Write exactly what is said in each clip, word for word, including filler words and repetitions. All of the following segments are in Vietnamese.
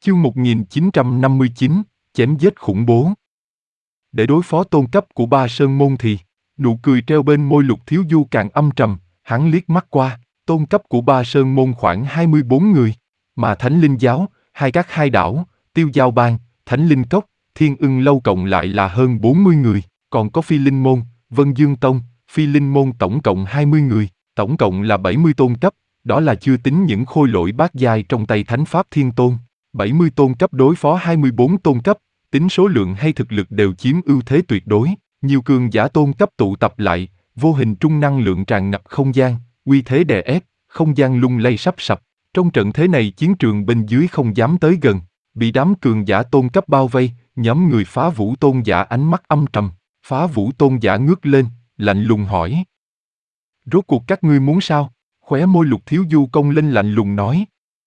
Chương một nghìn chín trăm năm mươi chín, chém giết khủng bố. Để đối phó tôn cấp của Ba Sơn Môn thì, nụ cười treo bên môi Lục Thiếu Du càng âm trầm, hắn liếc mắt qua, tôn cấp của Ba Sơn Môn khoảng hai mươi bốn người, mà Thánh Linh Giáo, Hai Các Hai Đảo, Tiêu Giao Bang, Thánh Linh Cốc, Thiên Ưng Lâu cộng lại là hơn bốn mươi người, còn có Phi Linh Môn, Vân Dương Tông, Phi Linh Môn tổng cộng hai mươi người, tổng cộng là bảy mươi tôn cấp, đó là chưa tính những khôi lỗi bát giai trong tay Thánh Pháp Thiên Tôn. bảy mươi tôn cấp đối phó hai mươi bốn tôn cấp, tính số lượng hay thực lực đều chiếm ưu thế tuyệt đối. Nhiều cường giả tôn cấp tụ tập lại, vô hình trung năng lượng tràn ngập không gian, uy thế đè ép, không gian lung lay sắp sập. Trong trận thế này chiến trường bên dưới không dám tới gần, bị đám cường giả tôn cấp bao vây, nhóm người Phá Vũ Tôn giả ánh mắt âm trầm. Phá Vũ Tôn giả ngước lên, lạnh lùng hỏi: "Rốt cuộc các ngươi muốn sao?" Khóe môi Lục Thiếu Du cong lên lạnh lùng nói: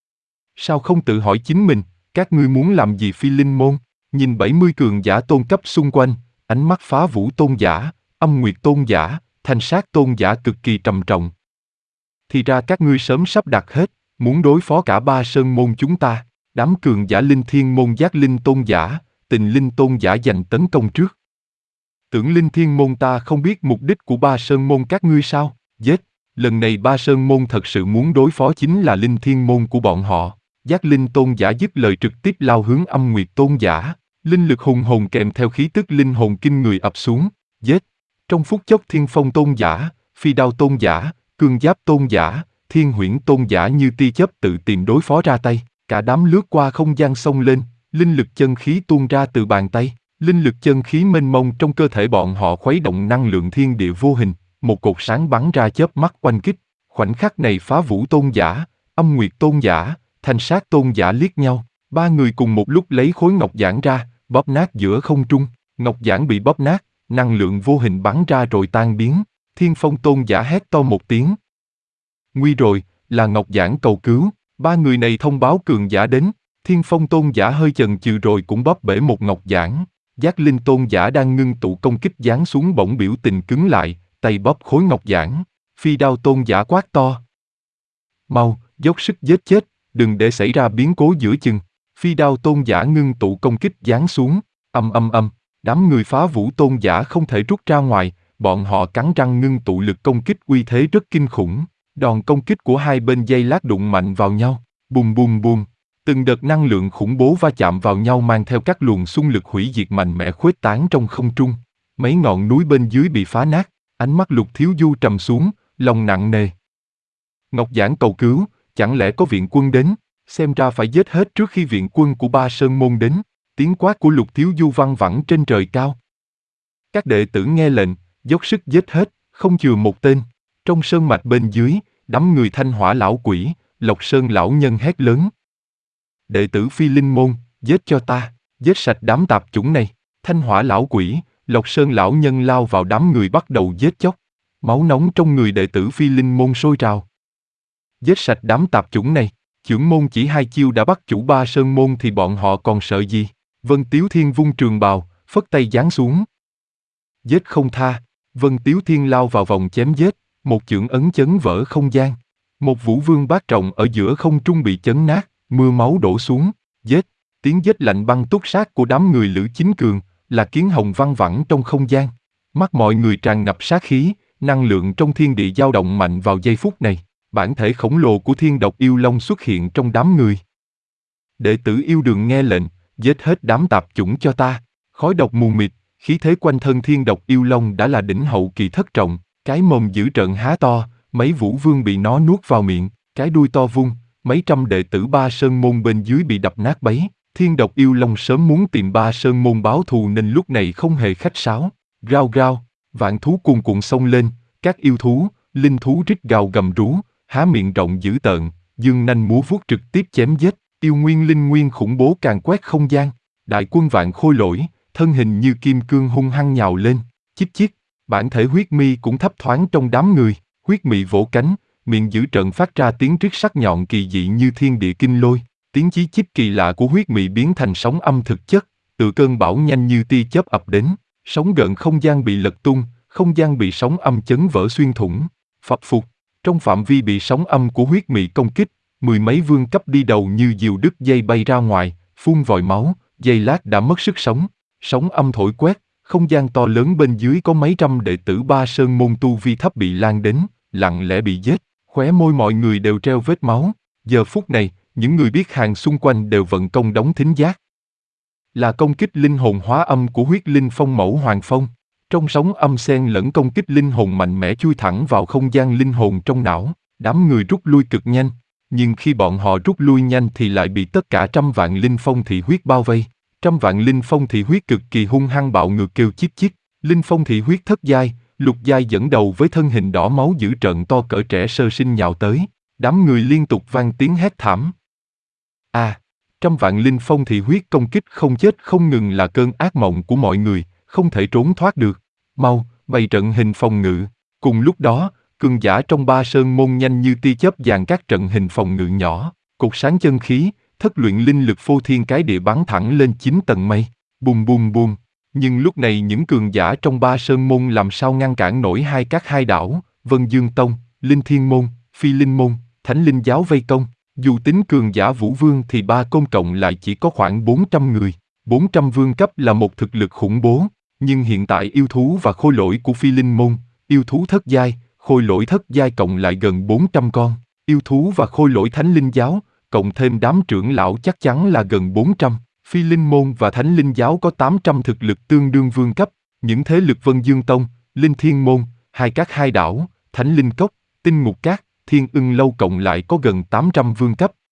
"Sao không tự hỏi chính mình, các ngươi muốn làm gì?" Phi Linh Môn nhìn bảy mươi cường giả tôn cấp xung quanh, ánh mắt Phá Vũ Tôn giả, Âm Nguyệt Tôn giả, Thanh Sát Tôn giả cực kỳ trầm trọng. "Thì ra các ngươi sớm sắp đặt hết, muốn đối phó cả Ba Sơn Môn chúng ta." Đám cường giả Linh Thiên Môn Giác Linh Tôn giả, Tình Linh Tôn giả giành tấn công trước. "Tưởng Linh Thiên Môn ta không biết mục đích của Ba Sơn Môn các ngươi sao?" "Giết!" Lần này Ba Sơn Môn thật sự muốn đối phó chính là Linh Thiên Môn của bọn họ. Giác Linh Tôn giả dứt lời trực tiếp lao hướng Âm Nguyệt Tôn giả, linh lực hùng hồn kèm theo khí tức linh hồn kinh người ập xuống, giết. Trong phút chốc Thiên Phong Tôn giả, Phi Đao Tôn giả, Cương Giáp Tôn giả, Thiên Huyễn Tôn giả như tia chớp tự tìm đối phó ra tay, cả đám lướt qua không gian xông lên, linh lực chân khí tuôn ra từ bàn tay, linh lực chân khí mênh mông trong cơ thể bọn họ khuấy động năng lượng thiên địa vô hình, một cột sáng bắn ra chớp mắt quanh kích. Khoảnh khắc này Phá Vũ Tôn giả, Âm Nguyệt Tôn giả, Thanh Sát Tôn giả liếc nhau, ba người cùng một lúc lấy khối ngọc giản ra, bóp nát giữa không trung. Ngọc giản bị bóp nát, năng lượng vô hình bắn ra rồi tan biến. Thiên Phong Tôn giả hét to một tiếng: "Nguy rồi, là ngọc giản cầu cứu!" Ba người này thông báo cường giả đến. Thiên Phong Tôn giả hơi chần chừ rồi cũng bóp bể một ngọc giản. Giác Linh Tôn giả đang ngưng tụ công kích giáng xuống bỗng biểu tình cứng lại, tay bóp khối ngọc giản. Phi Đao Tôn giả quát to: "Mau, dốc sức giết chết, đừng để xảy ra biến cố giữa chừng." Phi Đao Tôn giả ngưng tụ công kích giáng xuống, âm âm âm, đám người Phá Vũ Tôn giả không thể rút ra ngoài, bọn họ cắn răng ngưng tụ lực công kích uy thế rất kinh khủng. Đòn công kích của hai bên dây lát đụng mạnh vào nhau, bùm bùm bùm, từng đợt năng lượng khủng bố va chạm vào nhau mang theo các luồng xung lực hủy diệt mạnh mẽ khuếch tán trong không trung. Mấy ngọn núi bên dưới bị phá nát, ánh mắt Lục Thiếu Du trầm xuống, lòng nặng nề. Ngọc giản cầu cứu, chẳng lẽ có viện quân đến? Xem ra phải giết hết trước khi viện quân của Ba Sơn Môn đến. Tiếng quát của Lục Thiếu Du văng vẳng trên trời cao. Các đệ tử nghe lệnh, dốc sức giết hết, không chừa một tên. Trong sơn mạch bên dưới, đám người Thanh Hỏa lão quỷ, Lộc Sơn lão nhân hét lớn: "Đệ tử Phi Linh Môn, giết cho ta, giết sạch đám tạp chủng này!" Thanh Hỏa lão quỷ, Lộc Sơn lão nhân lao vào đám người bắt đầu giết chóc. Máu nóng trong người đệ tử Phi Linh Môn sôi trào. Giết sạch đám tạp chủng này, chưởng môn chỉ hai chiêu đã bắt chủ Ba Sơn Môn thì bọn họ còn sợ gì? Vân Tiếu Thiên vung trường bào, phất tay giáng xuống. Giết không tha. Vân Tiếu Thiên lao vào vòng chém giết, một chưởng ấn chấn vỡ không gian. Một vũ vương bát trọng ở giữa không trung bị chấn nát, mưa máu đổ xuống. Giết. Tiếng giết lạnh băng túc sát của đám người Lữ Chính Cường là kiến hồng văng vẳng trong không gian. Mắt mọi người tràn ngập sát khí, năng lượng trong thiên địa dao động mạnh vào giây phút này. Bản thể khổng lồ của Thiên Độc Yêu Long xuất hiện trong đám người. Đệ tử Yêu Đường nghe lệnh, giết hết đám tạp chủng cho ta. Khói độc mù mịt, khí thế quanh thân Thiên Độc Yêu Long đã là đỉnh hậu kỳ thất trọng, cái mồm dữ trợn há to, mấy vũ vương bị nó nuốt vào miệng, cái đuôi to vung, mấy trăm đệ tử Ba Sơn Môn bên dưới bị đập nát bấy. Thiên Độc Yêu Long sớm muốn tìm Ba Sơn Môn báo thù nên lúc này không hề khách sáo. Rao rao, vạn thú cuồn cuộn xông lên, các yêu thú, linh thú rít gào gầm rú, há miệng rộng dữ tợn, dương nanh múa vuốt trực tiếp chém giết. Yêu nguyên linh nguyên khủng bố càn quét không gian. Đại quân vạn khôi lỗi, thân hình như kim cương hung hăng nhào lên, chích chích. Bản thể huyết mi cũng thấp thoáng trong đám người, huyết mị vỗ cánh, miệng dữ trợn phát ra tiếng rít sắc nhọn kỳ dị như thiên địa kinh lôi. Tiếng chí chích kỳ lạ của huyết mị biến thành sóng âm thực chất, từ cơn bão nhanh như tia chớp ập đến, sóng gợn không gian bị lật tung, không gian bị sóng âm chấn vỡ xuyên thủng, phập phụt. Trong phạm vi bị sóng âm của huyết mị công kích, mười mấy vương cấp đi đầu như diều đứt dây bay ra ngoài, phun vòi máu, giây lát đã mất sức sống. Sóng âm thổi quét, không gian to lớn bên dưới có mấy trăm đệ tử Ba Sơn môn tu vi thấp bị lan đến, lặng lẽ bị giết, khóe môi mọi người đều treo vết máu. Giờ phút này, những người biết hàng xung quanh đều vận công đóng thính giác. Là công kích linh hồn hóa âm của huyết linh phong mẫu Hoàng Phong. Trong sóng âm xen lẫn công kích linh hồn mạnh mẽ chui thẳng vào không gian linh hồn trong não, đám người rút lui cực nhanh. Nhưng khi bọn họ rút lui nhanh thì lại bị tất cả trăm vạn linh phong thị huyết bao vây. Trăm vạn linh phong thị huyết cực kỳ hung hăng bạo ngược kêu chít chít. Linh phong thị huyết thất giai, lục giai dẫn đầu với thân hình đỏ máu dữ trợn to cỡ trẻ sơ sinh nhào tới. Đám người liên tục vang tiếng hét thảm. À, trăm vạn linh phong thị huyết công kích không chết không ngừng là cơn ác mộng của mọi người, không thể trốn thoát được. Mau, bày trận hình phòng ngự. Cùng lúc đó, cường giả trong Ba Sơn môn nhanh như tia chớp dàn các trận hình phòng ngự nhỏ, cột sáng chân khí, thất luyện linh lực phô thiên cái địa bắn thẳng lên chín tầng mây. Bùm bùm bùm. Nhưng lúc này những cường giả trong Ba Sơn môn làm sao ngăn cản nổi hai các hai đảo, Vân Dương Tông, Linh Thiên môn, Phi Linh môn, Thánh Linh giáo vây công. Dù tính cường giả vũ vương thì ba côn cộng lại chỉ có khoảng bốn trăm người. bốn trăm vương cấp là một thực lực khủng bố, nhưng hiện tại yêu thú và khôi lỗi của Phi Linh môn, yêu thú thất giai, khôi lỗi thất giai cộng lại gần bốn trăm con. Yêu thú và khôi lỗi Thánh Linh giáo, cộng thêm đám trưởng lão chắc chắn là gần bốn trăm. Phi Linh môn và Thánh Linh giáo có tám trăm thực lực tương đương vương cấp. Những thế lực Vân Dương Tông, Linh Thiên môn, hai các hai đảo, Thánh Linh cốc, Tinh Ngục Cát, Thiên Ưng lâu cộng lại có gần tám trăm vương cấp.